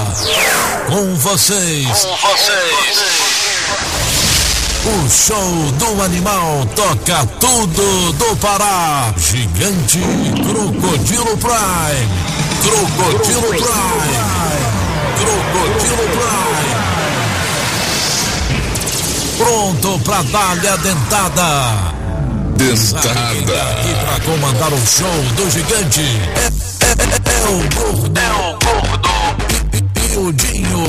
Com vocês. O show do animal toca tudo do Pará. Gigante Crocodilo Prime. Crocodilo Prime. Crocodilo Prime. Pronto pra dar-lhe a dentada. Dentada. Aqui pra comandar o show do gigante. É o gordo. E o Dinho.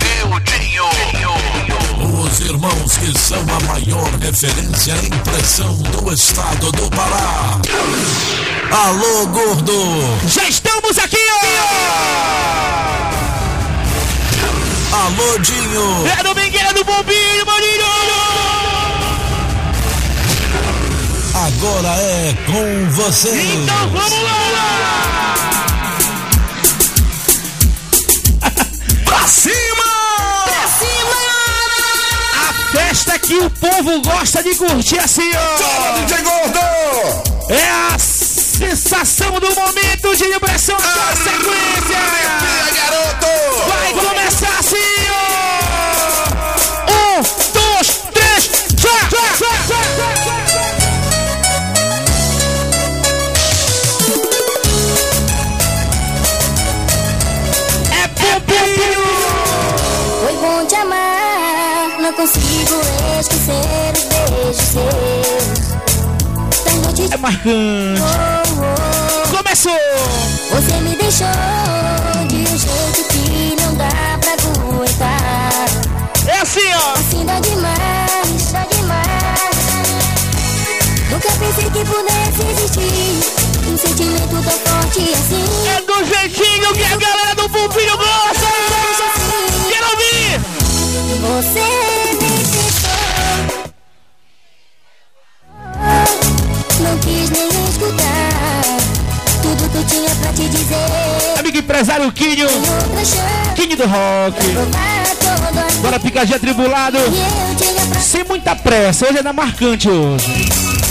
Os irmãos que são a maior referência em pressão do estado do Pará. Alô, gordo! Já estamos aqui, ó! Alô, Dinho! É Domingueira do Bombinho, maninho! Agora é com vocês! Então vamos lá! Pra cima! Festa que o povo gosta de curtir assim, ó. Toma, DJ Gordo! É a sensação do momento de impressão da sequência. Garoto! Vai começar assim, ó. 1, 2, 3, já! É Pompinho! Foi bom te amar, não consigo esquecer os beijos seus. Da noite É marcante. Começou! Você me deixou de um jeito que não dá pra aguentar. É assim, ó. Assim dá demais, dá demais. Nunca pensei que pudesse existir um sentimento tão forte assim. É do jeitinho que a galera do Pompinho gosta! Quero ouvir! Você me deixou, não quis nem escutar tudo que eu tinha pra te dizer. Amigo empresário Quinho, Tem outra chance Quinho do Rock. pra provar todo aquilo Bora picadinha tribulado. que eu tinha pra Sem muita pressa, hoje é da marcante hoje.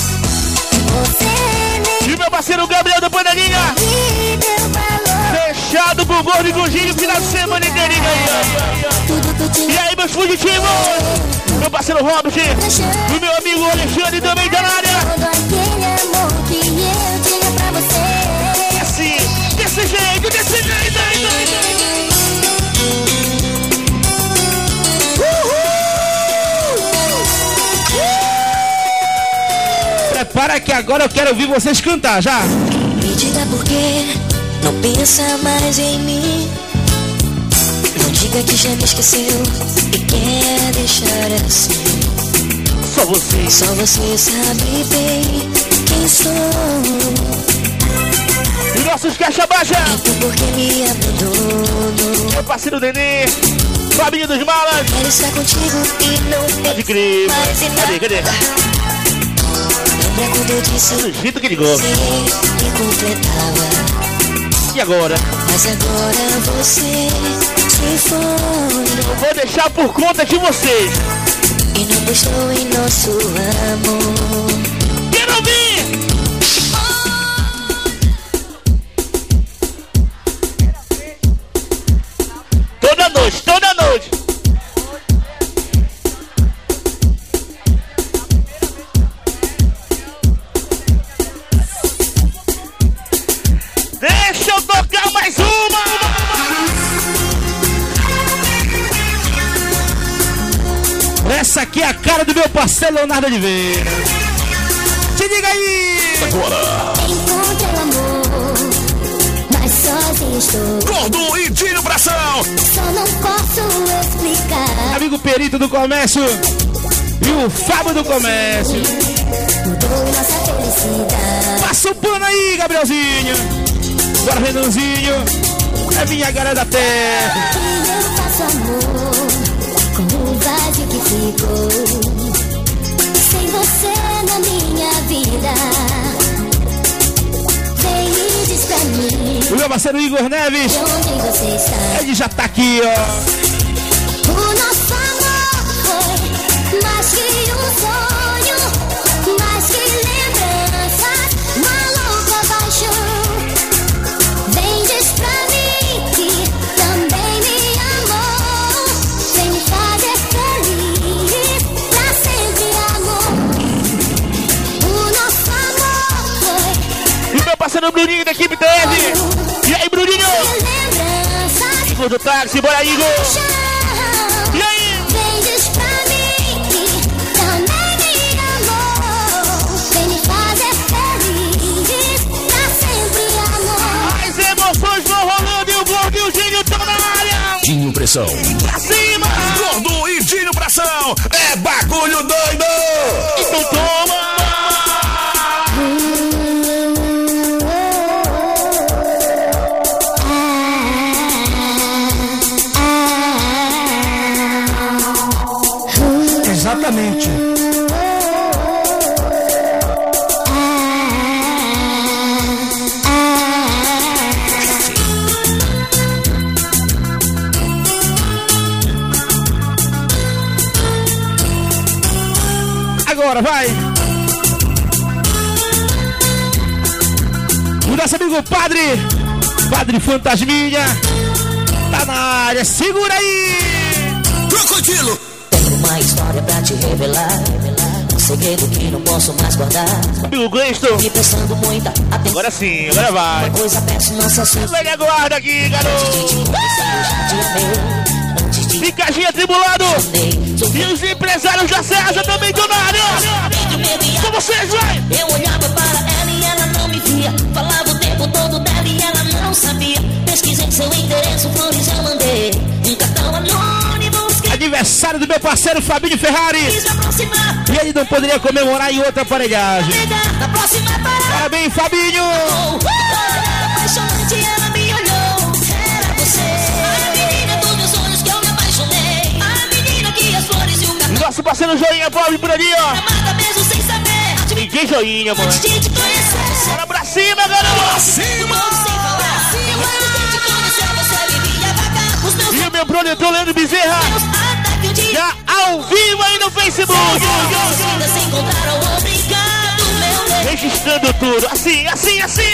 você. E meu parceiro Gabriel da Panelinha, Me deu valor, fechado pro Gordo e Gordinho, final de semana inteirinho aí. tudo que eu E tinha aí, meus fugitivos? Meu parceiro Robert, o meu amigo Alexandre também tá na área. todo aquele amor que eu tinha pra você. É assim, desse jeito, desse jeito. Prepara que agora eu quero ouvir vocês cantar, já. Me diga por que não pensa mais em mim. Não diga que já me esqueceu e quer deixar assim. Só vocês. Só você sabe bem quem sou. E nossos caixa baixa. Então por que me abandonou? Meu parceiro Nenê, Fabinho dos Malas. Quero estar contigo e não Pode crer. mais em nada. Cadê? Lembra quando eu disse Do jeito que ele gosta. você me completava? E agora? Mas agora você se foi Eu vou deixar por conta de vocês. e não gostou em nosso amor. Quero ouvir! Toda noite. Deixa eu tocar mais uma! Essa aqui é a cara do meu parceiro Leonardo Oliveira. Te diga aí! Encontrei o amor, mas sozinho estou. Gordo e Dinho Pressão! Só não posso explicar. Amigo Perito do Comércio e o Fábio do Comércio. Mudou nossa felicidade. Passa o pano aí, Gabrielzinho. Bora, Renanzinho. É minha galera da terra. E eu faço amor com o vazio que ficou. Sem você na minha vida. Vem e diz pra mim O meu parceiro Igor Neves, de onde você está. ele já tá aqui, ó. O nosso amor foi mais que um sonho, mais que lembranças, uma louca paixão. Vem diz pra mim que também me do táxi, bora Igor! E aí? Vem diz pra mim que também me amou. Vem me fazer feliz, pra sempre amor. As emoções vão rolando e o Gordo e o Dinho estão na área! Dinho Pressão. Pra cima! Gordo e Dinho Pressão. É bagulho doido. Então toma! Exatamente. Agora vai! O nosso amigo Padre Fantasminha, tá na área, segura aí! Crocodilo. Tenho uma história pra te revelar, um segredo que não posso mais guardar. Amigo Gleison, E prestando muita atenção. agora sim, agora vai! Uma coisa peço, não se assuste. Vem aguarda aqui, Antes de te garoto! conhecer, eu já te amei. Antes de te Picadinha atribulado! amei. E os empresários da Serra também estão na área! Com vocês, vai! Eu olhava para ela e ela não me via. Falava o tempo todo dela e ela não sabia. Pesquisei seu endereço, flores eu mandei. Um cartão anônimo, Aniversário do meu parceiro Fabinho Ferrari! quis me aproximar. E ele não poderia comemorar em outra aparelhagem. Na próxima parada, Parabéns, Fabinho! olhar apaixonante, ela me olhou. Era você, a menina dos meus sonhos que eu me apaixonei. A menina que as flores e o cartão Nosso parceiro Joinha Pobre por ali, ó! amada mesmo sem saber. Ninguém joinha, mano! Antes de te conhecer, Bora pra cima, garoto! E o meu produtor Leandro Bezerra, já ao vivo aí no Facebook! Registrando tudo, assim, assim, assim!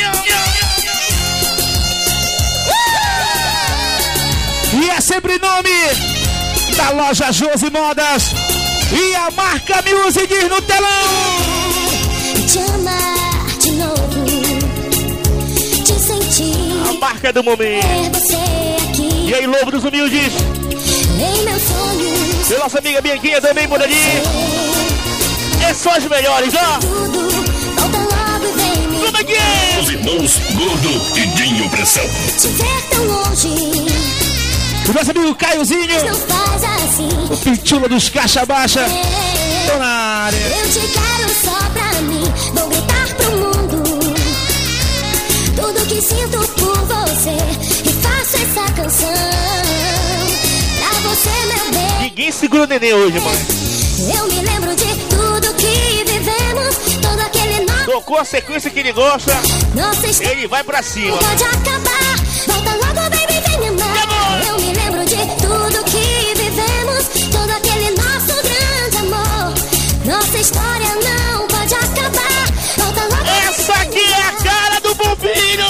E é sempre em nome da loja Josi Modas e a marca Music diz no telão! Te amar de novo, te sentir, A marca do momento! ter você aqui E aí, Lobo dos Humildes, em meus sonhos. e nossa amiga Bianquinha também por ali! Esses são os melhores, ó! Tudo volta logo e vem me Como é que é? Os irmãos Gordo e Dinho Pressão. te ver tão longe. O nosso amigo Caiozinho, Não faz assim. o pitula dos caixa baixa, tô na área! Eu te quero só pra mim. Vou gritar pro mundo tudo que sinto por você. E faço essa canção pra você, meu bem. Ninguém segura o neném hoje, mãe! Eu me lembro de tudo que vivemos. Todo aquele Tocou a sequência que ele gosta, nossa história ele vai pra cima! pode acabar. Volta logo, baby, vem me amar. Eu me lembro de tudo que vivemos. Todo aquele nosso grande amor. Nossa história não pode acabar. Volta logo, Essa aqui é a cara do Bombinho!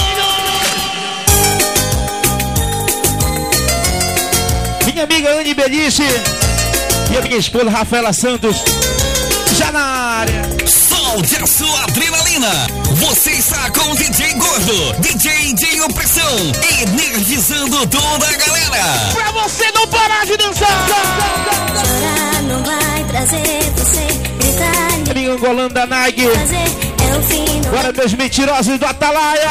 Minha amiga Anne Belice e a minha esposa Rafaela Santos, já na área! Solte a sua adrenalina. Você está com o DJ Gordo, DJ Dinho Pressão, energizando toda a galera. Pra você não parar de dançar! chorar não vai trazer você. Gritar, Amigo angolano da Nike, fazer é o fim. Não agora meus mentirosos do Atalaia!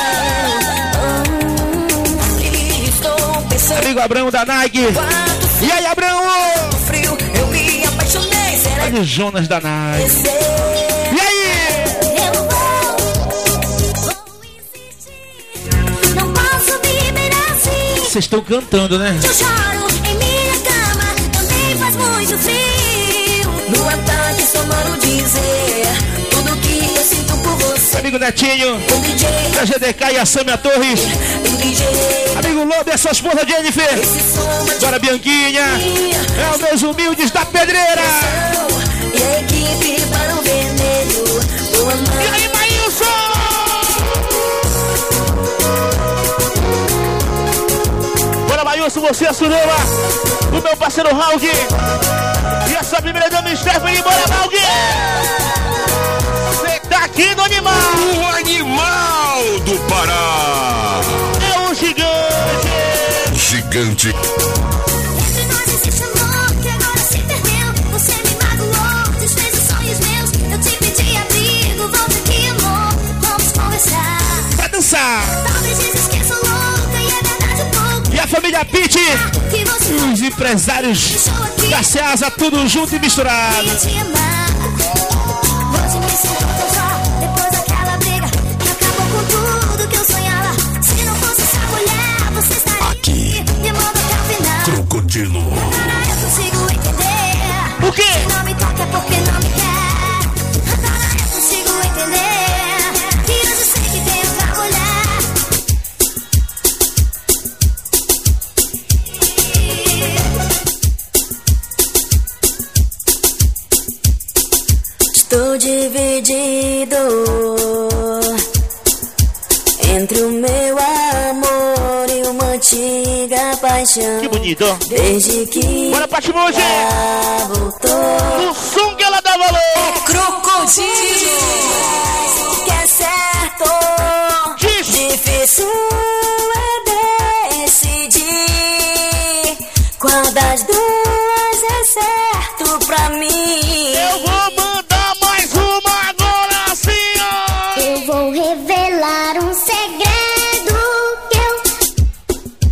Estou pensando Amigo Abrão da Nike, quanto e aí Abrão? frio eu me apaixonei. Será Olha o Jonas da Nike, que e aí? eu vou insistir. Não posso viver assim. Vocês estão cantando, né? Eu choro em minha cama. Também faz muito frio. no ataque só mando dizer tudo que eu sinto por você. Amigo Netinho, Um DJ, da GDK e a Samia Torres, um DJ, amigo Lobo e a sua esposa Jennifer, esse som é agora Bianquinha, é o meus humildes da pedreira! e a equipe para o vermelho. Vou E amar. aí, Maílson? Bora, Maílson, você é a Suruba, o meu parceiro Raul, e a sua primeira dama Stephanie, bora, Raul! Você tá aqui no animal! O animal do Pará. É o gigante! gigante. Entre nós existe amor que agora se perdeu. Você me magoou, desfez os sonhos meus. Eu te pedi abrigo, volta aqui, amor. Vamos conversar. Pra dançar. Talvez esqueça louca e é verdade um pouco. E a família Pitt, Que você os empresários da Ceasa, tudo junto e misturado. ia te amar. Hoje me sinto tão só. Depois daquela briga que acabou com tudo que eu sonhava. Se não fosse essa mulher, você estaria Aqui. me manda até o final. Crocodilo. Agora eu consigo entender. O quê? Se não me toca é porque não me quer. Agora eu consigo entender. E hoje sei que tem outra mulher. Estou dividido entre o meu amor e uma antiga paixão. Que bonito. Desde que Bora, Patimonge. ela voltou. O som que ela dá valor. Crocodilo. Que é certo. Diz. Difícil é decidir qual das duas é certo pra mim. Eu vou mandar mais uma agora assim, ó. Eu vou revelar um segredo que eu...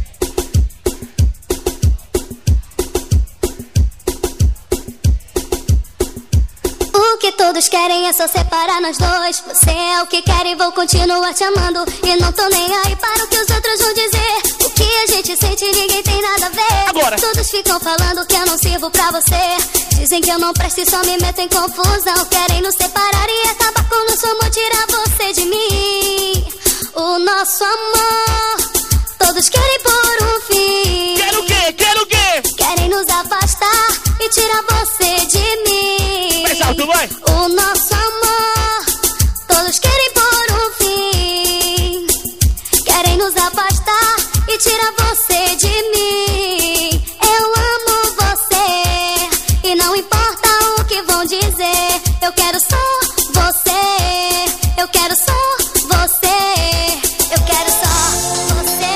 O que todos querem é só separar nós dois. Você é o que quer e vou continuar te amando. E não tô nem aí para o que os outros vão dizer. O que a gente sente ninguém tem nada a ver. Agora. Todos ficam falando que eu não sirvo pra você. Dizem que eu não presto e só me meto em confusão. Querem nos separar e acabar com o nosso amor, tirar você de mim. O nosso amor, todos querem pôr um fim. Quero o quê? Quero o quê? Querem nos afastar e tirar você de mim. Mais alto, vai. O nosso amor, todos querem pôr um fim. Querem nos afastar e tirar você de mim. Eu amo você e não importa o que vão dizer. Eu quero só você. Eu quero só você. Eu quero só você.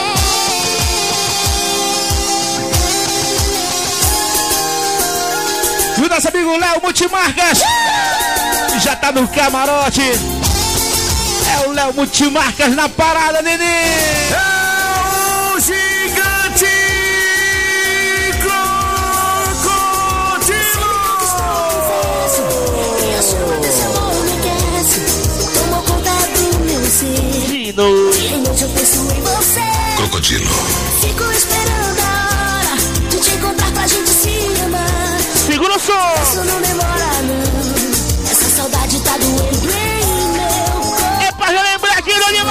E o nosso amigo Léo Multimarcas já tá no camarote. É o Léo Multimarcas na parada, neném. É o gigante A chama desse amor me aquece. Tomou conta do meu ser. Dino. E hoje eu penso em você. Crocodilo. Fico esperando a hora de te encontrar pra gente se amar. Segura o som. Isso não demora não. Essa saudade tá doendo em meu corpo. É pra já lembrar aqui do animal.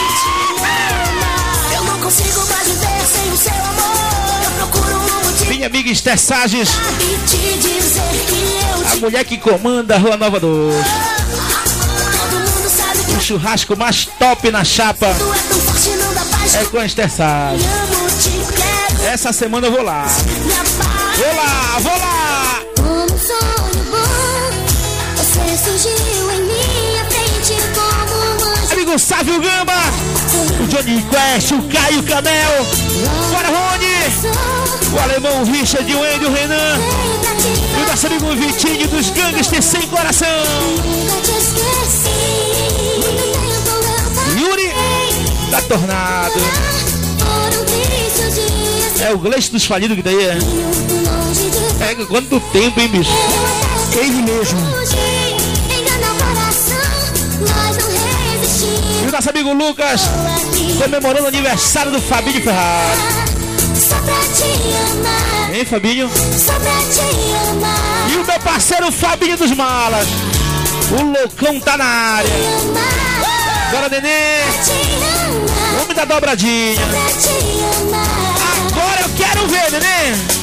Eu não consigo mais viver sem o seu amor. Eu procuro um motivo Minha amiga Esther Sages, e te dizer que eu a te mulher que comanda a Rua Nova 2. Todo mundo sabe que O churrasco mais top na chapa tu é tão forte, não dá paz. é com a Esther Sages. Me amo, te quero, Essa semana eu vou lá. me apago. Vou lá, vou lá. Como um sonho bom, você surgiu em minha frente como um anjo. Amigo Sávio Gamba, o Johnny Quest, o Caio Canel, bora Rony, o alemão Richard, o Andy, o Renan, e o nosso amigo Vitinho dos Gangsters Sem Coração. Nunca te esqueci. Muito tempo eu Yuri da Tornado. foram tristes dias. É o Gleice dos Falidos que daí é. Longe de É quanto tempo, hein, bicho? Ele mesmo. fugir, engana o coração, nós não E resistimos. o nosso amigo Lucas, Aqui, comemorando o aniversário do Fabinho Ferrari. só pra te amar, Hein, Fabinho? só pra te amar. E o meu parceiro Fabinho dos Malas. O loucão tá na área. Amar, Bora, nenê. te amar, Homem da dobradinha. pra te amar. Agora eu quero ver, nenê.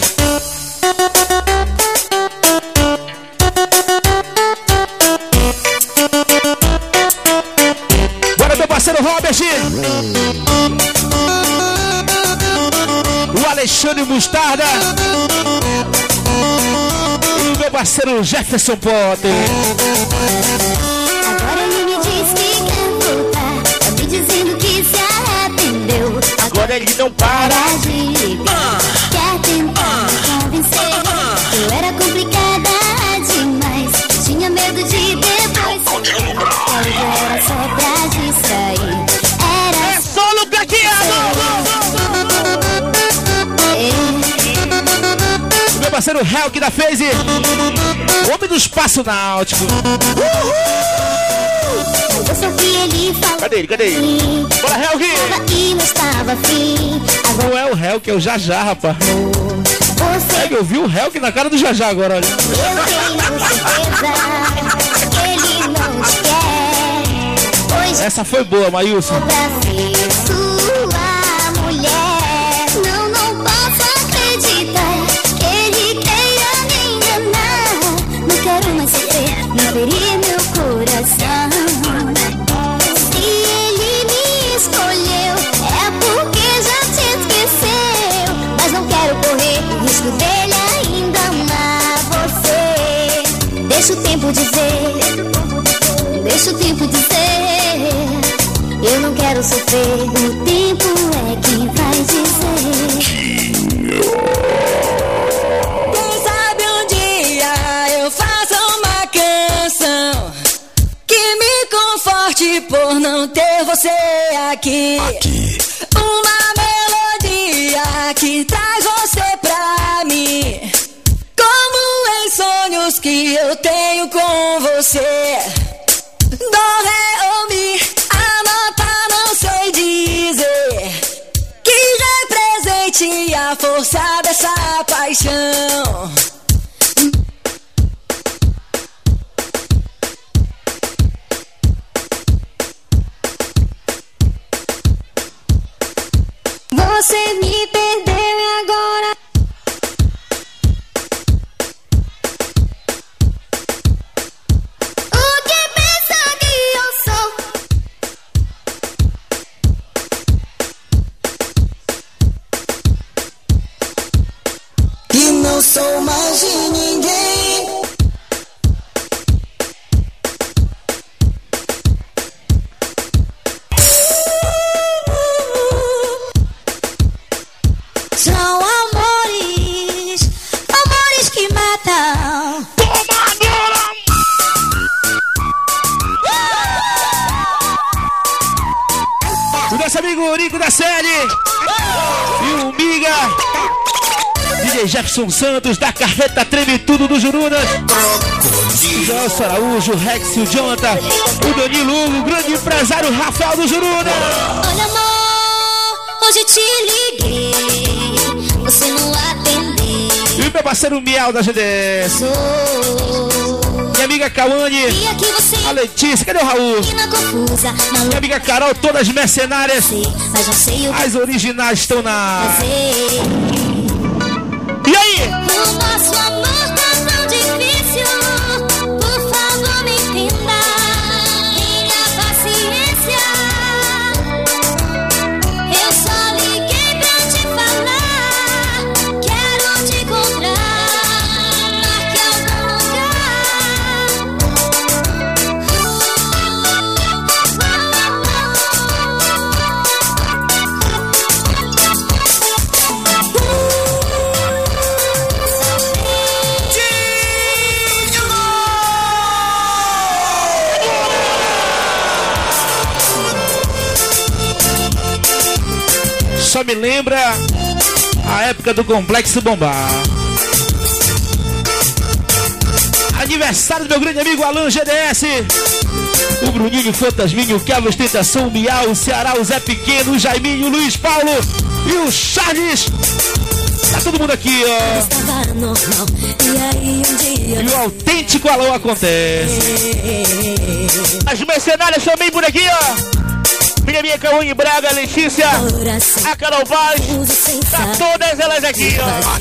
Bora, meu parceiro Robert. O Alexandre Mostarda. E o meu parceiro Jefferson Potter. Agora ele me diz que quer voltar, tá me dizendo que se arrependeu. Agora ele não para. Para de ligar, quer tentar me convencer. Eu era complicada demais, tinha medo de depois ser. Era só pra distrair. É solo caqueado! Meu parceiro Helk da FaZe, o homem do espaço náutico. Eu sofri, ele falou. Cadê ele? Cadê ele? Bora, Helk! E não estava afim. Não é o Helk, é o Jajá, rapaz. Você, Eu vi o Helk na cara do Jajá agora, olha. eu tenho certeza que ele não te quer. Pois Essa foi boa, Maílson. pra ser sua mulher. Não posso acreditar que ele queira me enganar. Não quero mais sofrer, não ferir meu coração. Se ele me escolheu, é porque já te esqueceu. Mas não quero correr o risco dele ainda amar você. Deixa o tempo dizer, deixa o tempo dizer. Eu não quero sofrer, o tempo é quem vai dizer. Quem sabe um dia eu faço uma canção que me conforte por não ter você aqui. Uma melodia que traz você pra mim, como em sonhos que eu tenho com você. Dó, ré ou mi, a nota não sei dizer, que represente a força dessa paixão. Você me perdeu e agora o que pensa que eu sou? E não sou mais de ninguém. São amores, amores que matam. O nosso amigo Nico da série e o Miga DJ Jefferson Santos da Carreta Treme Tudo do Jurunas, o Gelson Araújo, o Rex, o Jonathan, o Danilo Hugo, o grande empresário Rafael do Jurunas. Olha, amor, hoje te liguei, você não atendeu. E o meu parceiro Miau da GDS, minha amiga Cauane, E aqui você a Letícia, cadê o Raul? na confusa, não Minha amiga Carol, todas mercenárias, sei, mas não sei o que as originais estão na... fazer. E aí? O nosso amor tá tão difícil, por favor me entenda, tenha paciência. Eu só liguei pra te falar, quero te encontrar, marque algum Só me lembra a época do Complexo Bombar. Aniversário do meu grande amigo Alan GDS, o Bruninho, o Fantasminho, o Kevin Ostentação, o Miau, o Ceará, o Zé Pequeno, o Jaiminho, o Luiz Paulo e o Charles. Tá todo mundo aqui, ó. Estava normal, e aí um dia E o autêntico Alô acontece. As mercenárias também por aqui, ó. Minha Cauane Braga, a Letícia, coração a Carol Vaz, uso sem tá saber. todas elas aqui, ó.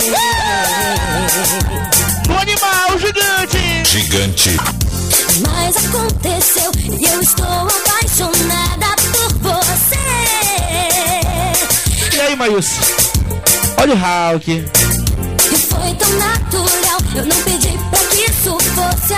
O animal gigante. Gigante. Mas aconteceu e eu estou apaixonada por você. E aí, Maílson? Olha o Hulk. E foi tão natural, eu não pedi pra que isso fosse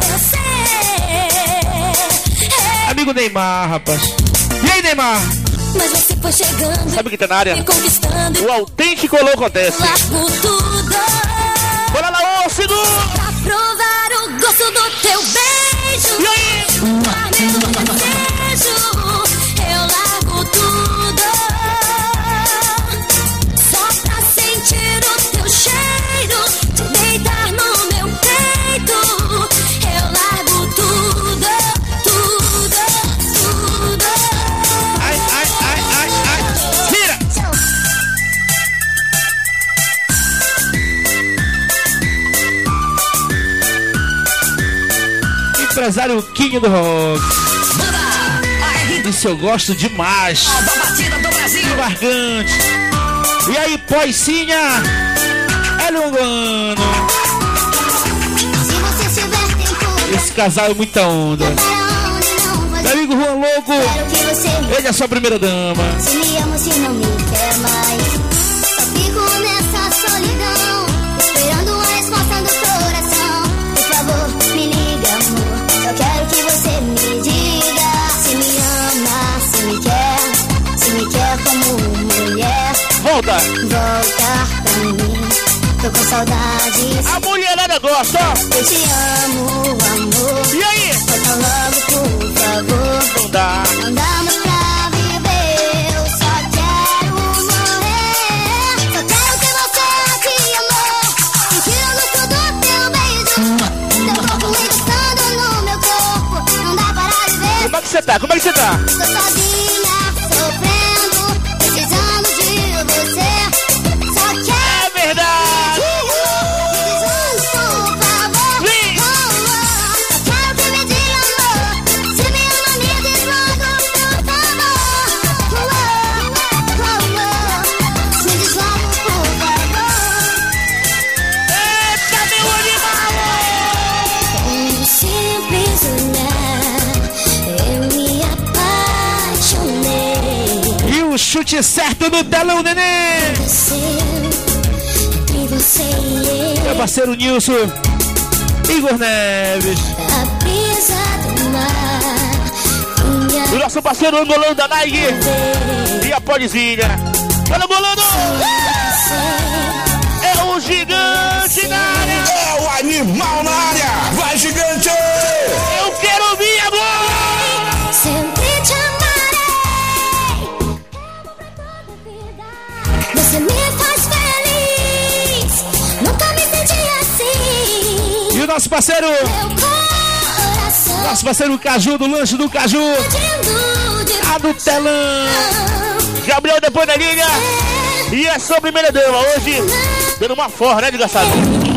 acontecer. Amigo Neymar, rapaz. E aí, Neymar? Mas você foi chegando. Sabe o que tá na área? Me conquistando. O autêntico louco acontece. Largo tudo. Bora lá, ô Cidu! Pra provar o gosto do teu beijo. E aí? Meu desejo. Eu largo tudo. Só pra sentir o teu cheiro. Te deitar no meu peito. Eu largo tudo, tudo, tudo. Ai, ai, ai, ai, ai. Vira! Empresário King do Rock. Isso eu gosto demais. Embarcante. E aí, Poicinha? É Lungano. Se você tiver tempo, Esse casal é muita onda. para onde não vou. Meu amigo Juan Louco. Quero que você me Ele é a sua primeira dama. Se me ama, se não me quer mais. Só fico nessa solidão, esperando a resposta do coração. Por favor, me liga, amor. Só quero que você me diga se me ama, se me quer como mulher. Volta. Voltar pra mim, tô com saudades. A mulherada gosta, ó. Eu te amo, amor. E aí? Volta logo, por favor. Não dá. Não dá mais pra viver, eu só quero morrer. Só quero ter você aqui, amor. Sentir o gosto do teu beijo. Teu corpo me gostando no meu corpo. Não dá para viver. Como é que você tá? Como é que você tá? Tô sozinha, sofrendo, precisando de você. Só quero É verdade. precisando, por favor. Vem. Só quero que me diga, amor. Se me ama, me diz logo, por favor. Me diz logo, por favor. Eita, meu animal! Um simples olhar, eu me apaixonei. E o chute certo no telão, neném! E você e Meu eu, parceiro Nilson, Igor Neves. a brisa do mar, minha O nosso parceiro angolano da Nike e a Polizinha. Olha, angolano! É um gigante na área! É o animal na área. Vai, gigante. Eu quero ouvir agora! sempre te amarei. Você me faz feliz. Nunca me senti assim. E o nosso parceiro, Meu coração nosso parceiro Caju, do lanche do Caju, pedindo de a do telão. paixão. Gabriel depois da linha. E é sua primeira dama hoje, dando uma forra, né, desgraçado?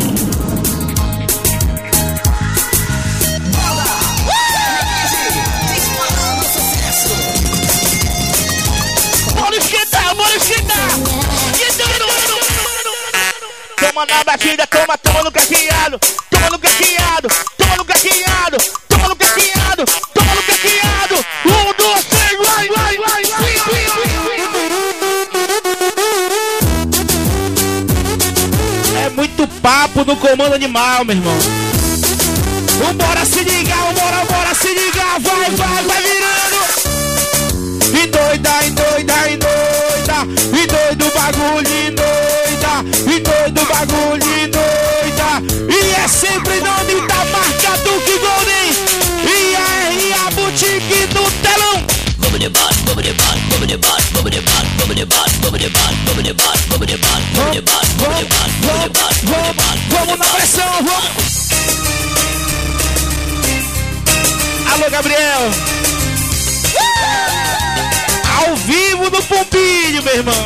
Bora esquentar, bora esquentar! Toma na batida, toma no caqueado, toma no caqueado, toma no caqueado, toma no caqueado, toma no caqueado. 1, 2, 3, vai, vai, vai, vai. É muito papo no comando animal, meu irmão. Vambora se ligar, bora se ligar, vai, vai, vai virando. Endoida, endoida, endoida, endoida o bagulho, endoida, endoida o bagulho, endoida. E é sempre nome da marca Duke Golden e a boutique do telão. Vamos na pressão, vamos. Alô, Gabriel. Ao vivo no Pompilho, meu irmão.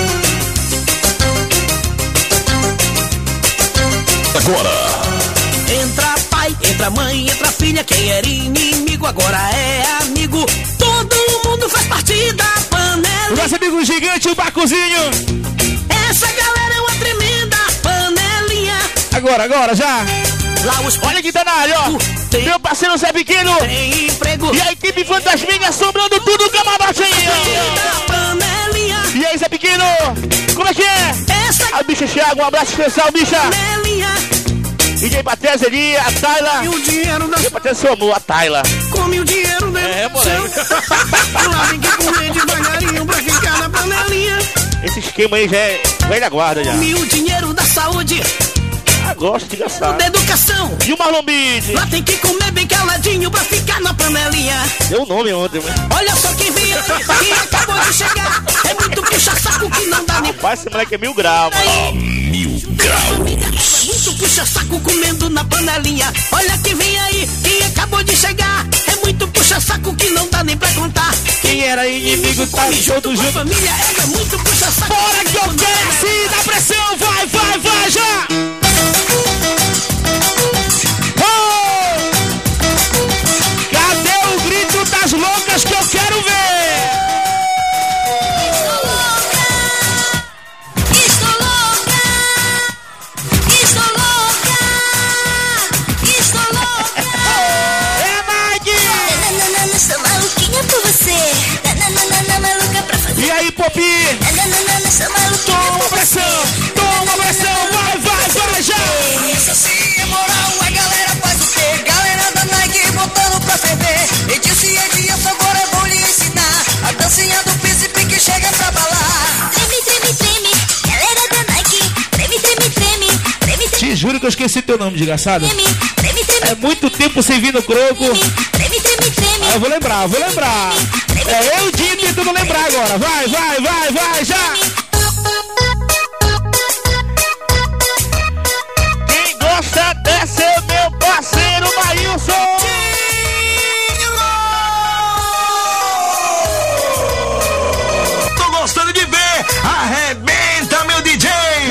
Agora. Entra pai, entra mãe, entra filha. Quem era inimigo agora é amigo. Todo mundo faz parte da O panela. nosso amigo gigante, o Bacuzinho. Essa galera é uma tremenda panelinha. Agora, já. Lá os Olha quem tá na área, ó. Tem- Meu parceiro Zé Pequeno. tem emprego. E a equipe Fantasminha assombrando tudo o camarote aí, ó. Da panelinha. E aí, Zé Pequeno? Como é que é? Essa A bicha Thiago, um abraço especial, bicha. panelinha. DJ Patrícia ali, a Tayla. E o dinheiro das DJ Patrícia, seu amor, a Tayla. com come o dinheiro dele. É, moleque. Lá tem que comer devagarinho pra ficar na panelinha. Esse esquema aí já é velha guarda já. Come o dinheiro da saúde, Gosto de gastar. da educação. E o Marlon Beat? Lá tem que comer bem caladinho pra ficar na panelinha. Deu o nome ontem, mano. Olha só quem veio e acabou de chegar. É muito puxa-saco que não dá nem Rapaz, esse moleque é 1000 graus, mano. 1000 graus. muito puxa-saco comendo na panelinha. Olha quem vem aí, quem acabou de chegar. É muito puxa-saco que não dá nem pra contar. Quem era inimigo tá todo junto. Família é muito puxa-saco. Bora que eu quero sim, dá pressão, vai, vai, vai, já! Oh! Cadê o grito das loucas que eu quero ver? Estou louca, estou louca, estou louca, estou louca. É Maggie! Nananana, estou maluquinha por você. Nananana, maluca pra fazer. E aí, Popi? Nananana, estou maluquinha Toma por pressão, toma pressão, vai, vai, vai, já! Isso sim é moral, a galera faz o quê? Galera da Nike botando pra ferver. Edilson agora eu vou lhe ensinar a dancinha do príncipe que chega pra balar. Treme, treme, treme, galera da Nike. Treme, treme, treme, treme, treme, Te juro que eu esqueci teu nome, desgraçado. treme, treme, treme, É muito tempo sem vir no croco. treme, treme, treme. Ah, eu vou lembrar, vou lembrar. É eu dia tentando lembrar agora. Vai, vai, vai, vai, já! Quem gosta desse é meu parceiro Maílson. Tô gostando de ver. Arrebenta, meu DJ.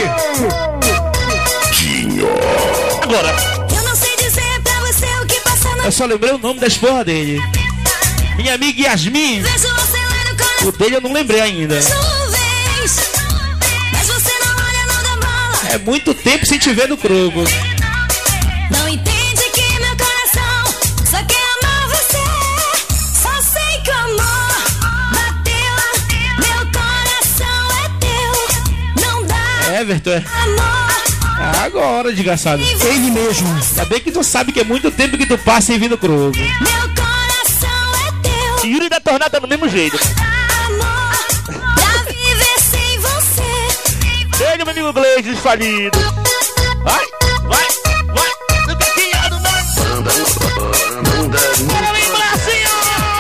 Agora, Eu não sei dizer pra você o que passa na eu só lembrei o nome da esposa dele. Minha amiga Yasmin. vejo você lá no coração. O dele eu não lembrei ainda. Nuvens, mas você não olha, não dá bola. É muito tempo sem te ver no croco. Não entende que meu coração só quer amar você. Só sei que o amor bateu. Meu coração é teu. Não dá Everton, é. amor. Agora, desgraçado. Ele mesmo. Ainda bem que tu sabe que é muito tempo que tu passa sem vir no croco. Meu coração é teu. Yuri da Tornada do mesmo jeito. Amor, pra viver sem você. Ele, meu amigo Gleides falido. Vai, vai, vai. No cantinho do nosso. Bora vir, Brasil!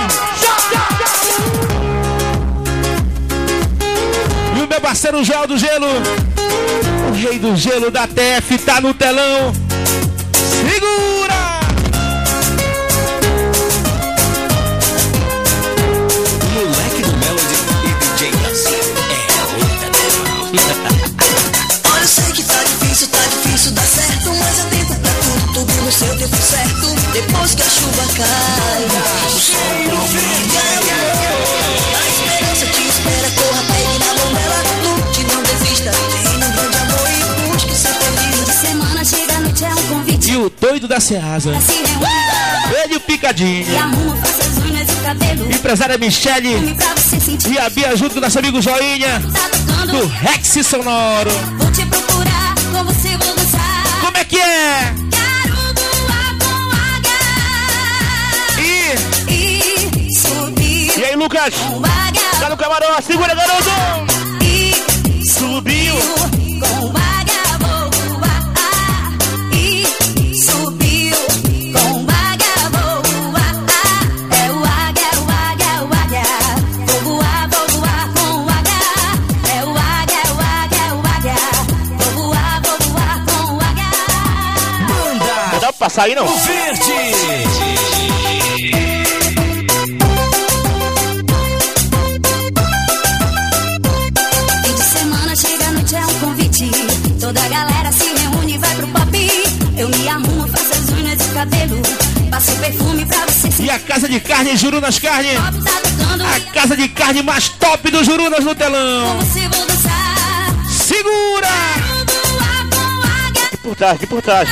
E o meu parceiro Joel do Gelo. O rei do gelo da TF tá no telão. Segura! Moleque do Melody e DJ Nassi. Olha, eu sei que tá difícil dar certo. Mas é tempo pra tudo no seu tempo certo. Depois que a chuva cai, o sol brilha. A esperança te espera, corra, pegue na mão dela. Lute, não desista, tenha um grande amor e busque ser feliz. De semana chega a noite, é um convite. E o doido da Ceasa. Se reúne, Ele e o Picadinho. e arruma, faça as unhas e o cabelo. Empresária Michele. Filme pra você sentir. E a Bia junto com nosso amigo Joinha. Tá tocando, Do Rex Sonoro. vou te procurar, com você vou dançar. Como é que é? Quero voar com águia. E subir E aí, Lucas? com águia. Tá no camarão, segura, garoto! E Subiu! com águia vou voar. E subiu com águia vou voar. É o águia, o águia, o águia. Vou voar com águia. É o águia, o águia, o águia. Vou voar com águia. Não dá pra sair, não? Fim de semana chega a noite, é um convite. Toda a galera se reúne e vai pro pop. Eu me arrumo, faço as unhas e o cabelo. Passo perfume pra você sentir. E a casa de carne, Jurunas Carne. Pop tá tocando. A casa de carne mais top do Jurunas no Com telão. você vou dançar. Segura! Vou voar com águia. Que por trás.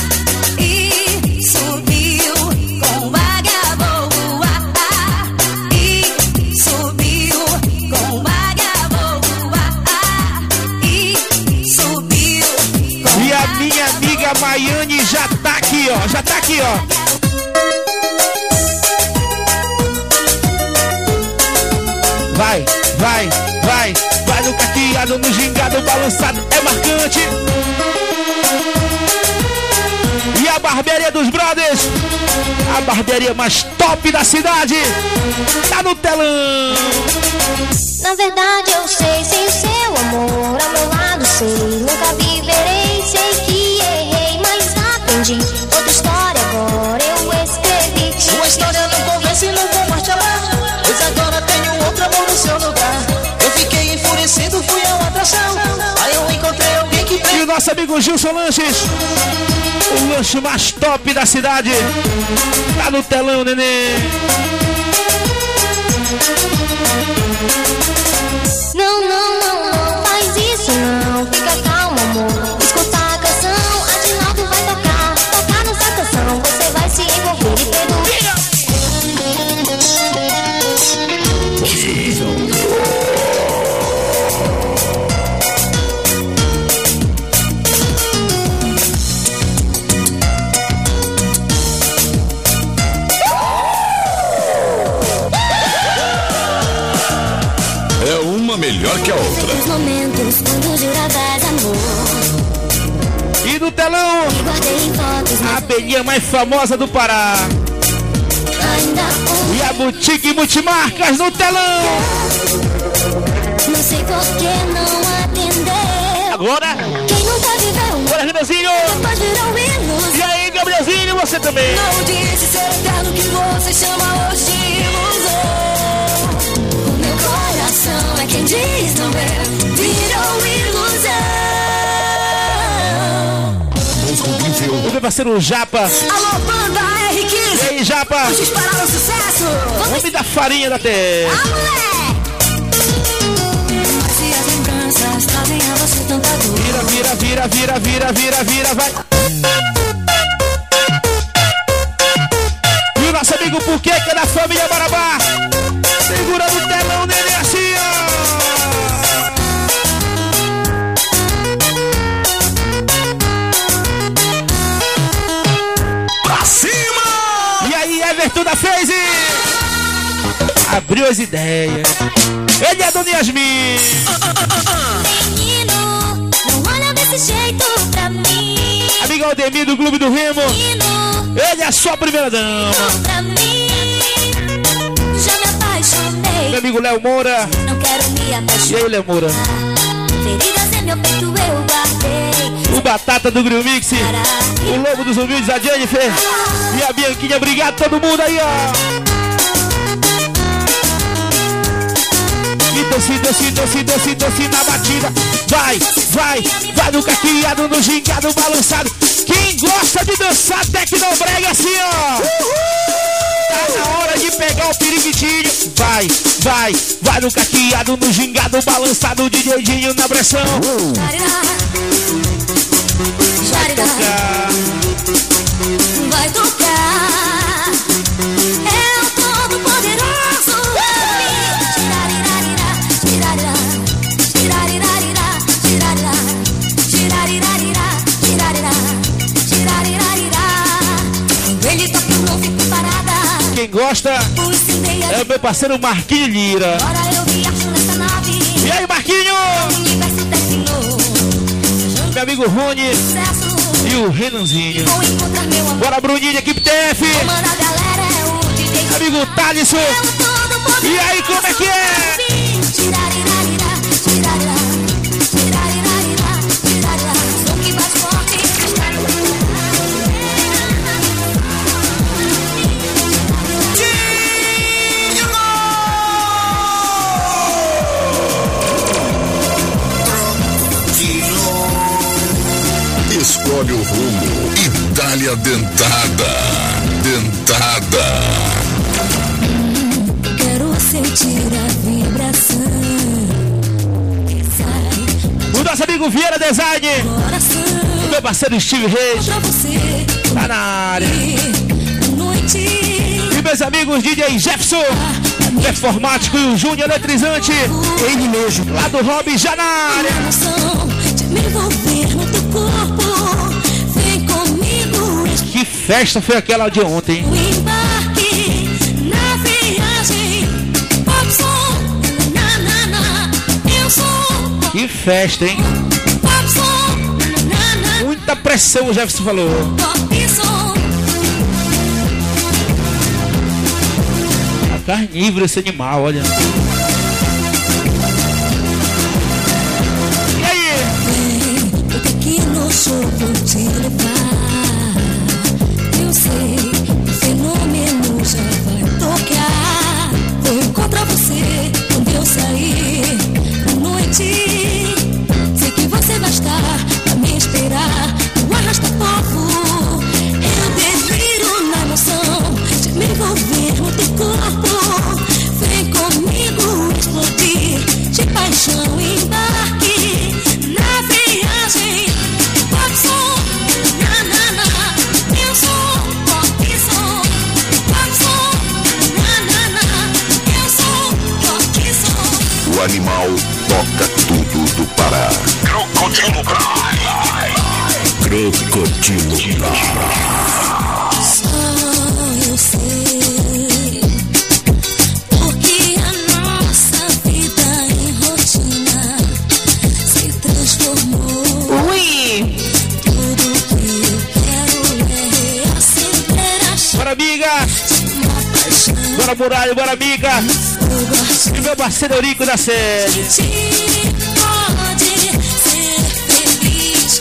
E subiu com águia vou voar. E subiu com águia vou voar. E subiu com E a minha amiga Maiane já tá aqui, ó. Já tá aqui, ó. Vai, vai, vai, vai no caqueado, no gingado, balançado, é marcante. E a barbearia dos brothers, a barbearia mais top da cidade, tá no telão. Na verdade eu sei, sem o seu amor ao meu lado sei, nunca viverei, sei que errei, mas aprendi, outra história agora eu escrevi. Sua história não convence, não vou mais te amar, pois agora tenho outro amor no seu lugar. Eu fiquei enfurecido, fui a uma atração, aí eu encontrei alguém que... E o nosso amigo Gilson Lanches, o lanche mais top da cidade, tá no telão, neném. Não, não, não, não faz isso não, fica calmo amor, escuta a canção, a Dinaldo vai tocar nessa canção, você vai se envolver e perdoar. É uma melhor que a outra. Os momentos quando juravas amor, E no telão, e guardei em fotos, a mas abelhinha mais famosa do Pará. ainda E a Boutique Multimarcas no telão. não sei por que não atendeu. Agora, Quem nunca viveu bora, Gabrielzinho. depois virou ilusão. E aí, Gabrielzinho, você também. Não disse ser eterno que você chama hoje de ilusão. O meu coração é quem diz não é, virou ilusão. O meu parceiro Japa. Alô, banda E R15, aí, Japa? vamos disparar o sucesso. Homem da farinha da terra. Ah, moleque! Se as lembranças trazem a você tanta dor, Vira, vira, vira, vira, vira, vira, vira, vai. E o nosso amigo Puqueca da família Marabá, segurando o telão dele assim, ó. Pra cima! E aí, Everton da Face abriu as ideias. Ele é Dona Yasmin. Menino, não olha desse jeito pra mim. Amigo Aldemir do Clube do Remo. Menino, Ele é a sua primeira dama. pra mim. Já me apaixonei, Meu amigo Léo Moura. não quero me E apaixonar. aí, Léo Moura? Feridas em meu peito eu guardei. O Batata do Grill Mix. O Lobo dos Humildes, a Jennifer. E a Bianquinha, obrigado todo mundo aí, ó. E doce na batida. Vai, vai, vai no caqueado, no gingado, balançado. Quem gosta de dançar tecnobrega assim, ó. Tá na hora de pegar o piriguitinho. Vai, vai, vai no caqueado, no gingado, balançado, de dedinho na pressão. Tocar. Vai tocar. É o todo poderoso. Tirarirarira, tirarirá, tirarirarira, tirarirá, tirarirarira, tirarirá, tirarirarira. Ele toca, eu não fico parada. Quem gosta Por isso é o meu parceiro Marquinhos Lira. agora eu viajo nessa nave. E aí, Marquinhos? O universo terminou. Meu amigo Rony Sucesso. e o Renanzinho. Vou encontrar meu amor. Bora, Bruninho, equipe TF. Manda a galera, é o DJ. Amigo Thalisson. É o todo poderoso. E aí, como é que é? Tirarirarira, tirarirá, tirarirarira, tirarirá. Som que bate forte. Escolhe o rumo e dá-lhe a dentada. Dentada. Quero sentir a vibração que sai O nosso amigo Vieira Design. do coração. O meu parceiro Steve Reis. Pra você, Tá na área. a noite. E meus amigos DJ Jefferson, performático, e o Júnior Eletrizante. Ele mesmo. Lá do Hobby, já na área. A emoção de me envolver no teu corpo. Vem comigo, Que festa foi aquela de ontem? o embarque na viagem. Pop som na Que festa, hein? Muita pressão, o Jefferson falou. A carnívoro esse animal, olha. E aí? Eu tô aqui no show, vou te levar. Eu sei, o fenômeno já vai tocar. Vou encontrar você quando eu sair à noite. Sei que você vai estar pra me esperar no arrasta-povo. Eu deliro na emoção de me envolver no teu corpo. Vem comigo explodir de paixão e embarque na viagem. Pop som, na na na. Eu sou pop som. Pop som, na na na. Eu sou pop som. O animal toca tudo do Pará. Crocodilo Brás. Crocodilo Brás. Só eu sei, porque a nossa vida em rotina se transformou. Ui! Tudo que eu quero é reacender a chama Bora, amiga! de uma paixão. Bora, Muralha, bora, amiga! Fogo E meu parceiro Eurico da sede. arde, pode ser feliz.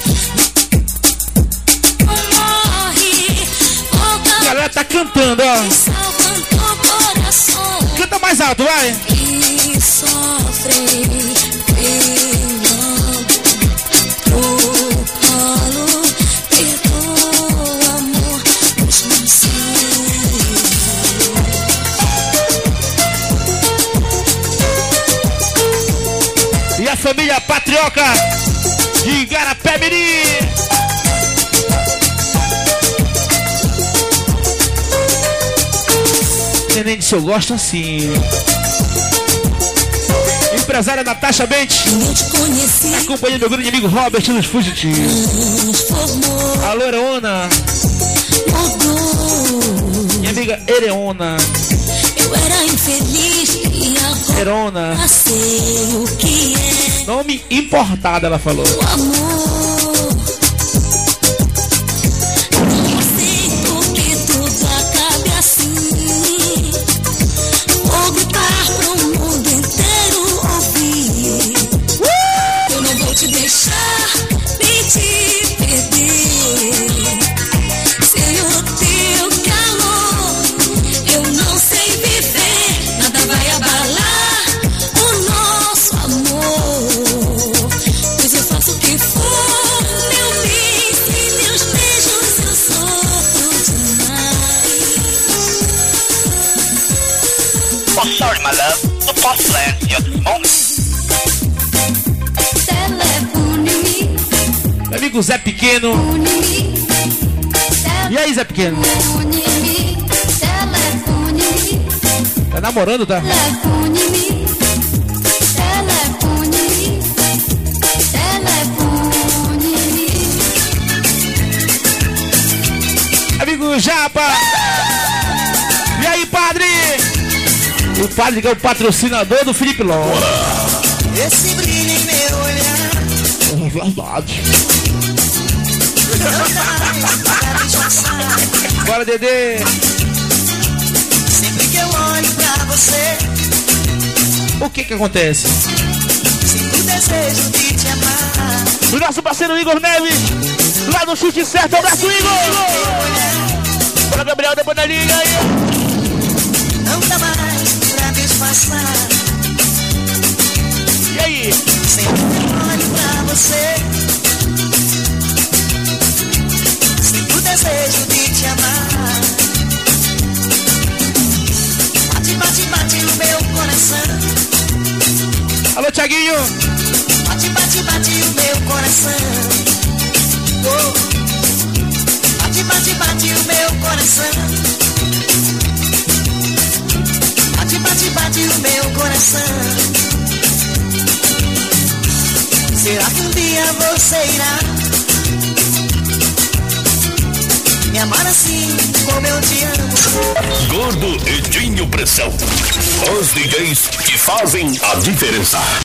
Não morre, A galera tá cantando, ó. salvando o coração. Canta mais alto, vai! E sofrem pelo colo, perdoa, amor, os meus sonhos. E a família Patrioca de Igarapé-Mirim. Neném disse, eu gosto assim. Empresária Natasha Bentes, Eu te conheci, acompanhando meu grande amigo Robert nos Fugitivos. transformou, Alô, Ereona. mudou. Minha amiga Ereona. Eu era infeliz e agora Erona. sei o que é Nome importado, ela falou. o amor. Não aceito que tudo acabe assim. Vou gritar pro mundo inteiro ouvir. Eu não vou te deixar nem te perder. Sem o teu calor, eu não sei viver. Nada vai abalar o nosso amor. Pois eu faço o que for, meu bem. Sem meus beijos eu sofro demais. Oh, sorry, my love. The boss lands here this moment. Telefone-me, Meu amigo Zé Pequeno. une-me. E aí, Zé Pequeno? Telefone-me, telefone-me. Tá namorando, tá? Telefone-me, telefone-me, telefone-me. Amigo Japa. E aí, padre? O padre que é o patrocinador do Felipe Long. Esse brilho em meu olhar, É verdade. não dá pra disfarçar. Bora, Dedê. Sempre que eu olho pra você, O que que acontece? sinto o desejo de te amar. O nosso parceiro Igor Neves. Lá no chute certo. Abraço, Igor. Bora, Gabriel, depois da liga aí. Não dá mais pra disfarçar. E aí? Sempre que eu olho pra você, sinto o desejo de te amar. Bate, bate, bate no meu coração. Alô, Thiaguinho. Bate, bate, bate o meu coração. Oh. Bate, bate, bate o meu coração. Bate, bate, bate o meu coração. Será que um dia você irá me amar assim como eu te amo? Gordo e Dinho Pressão. Os DJs que fazem a diferença.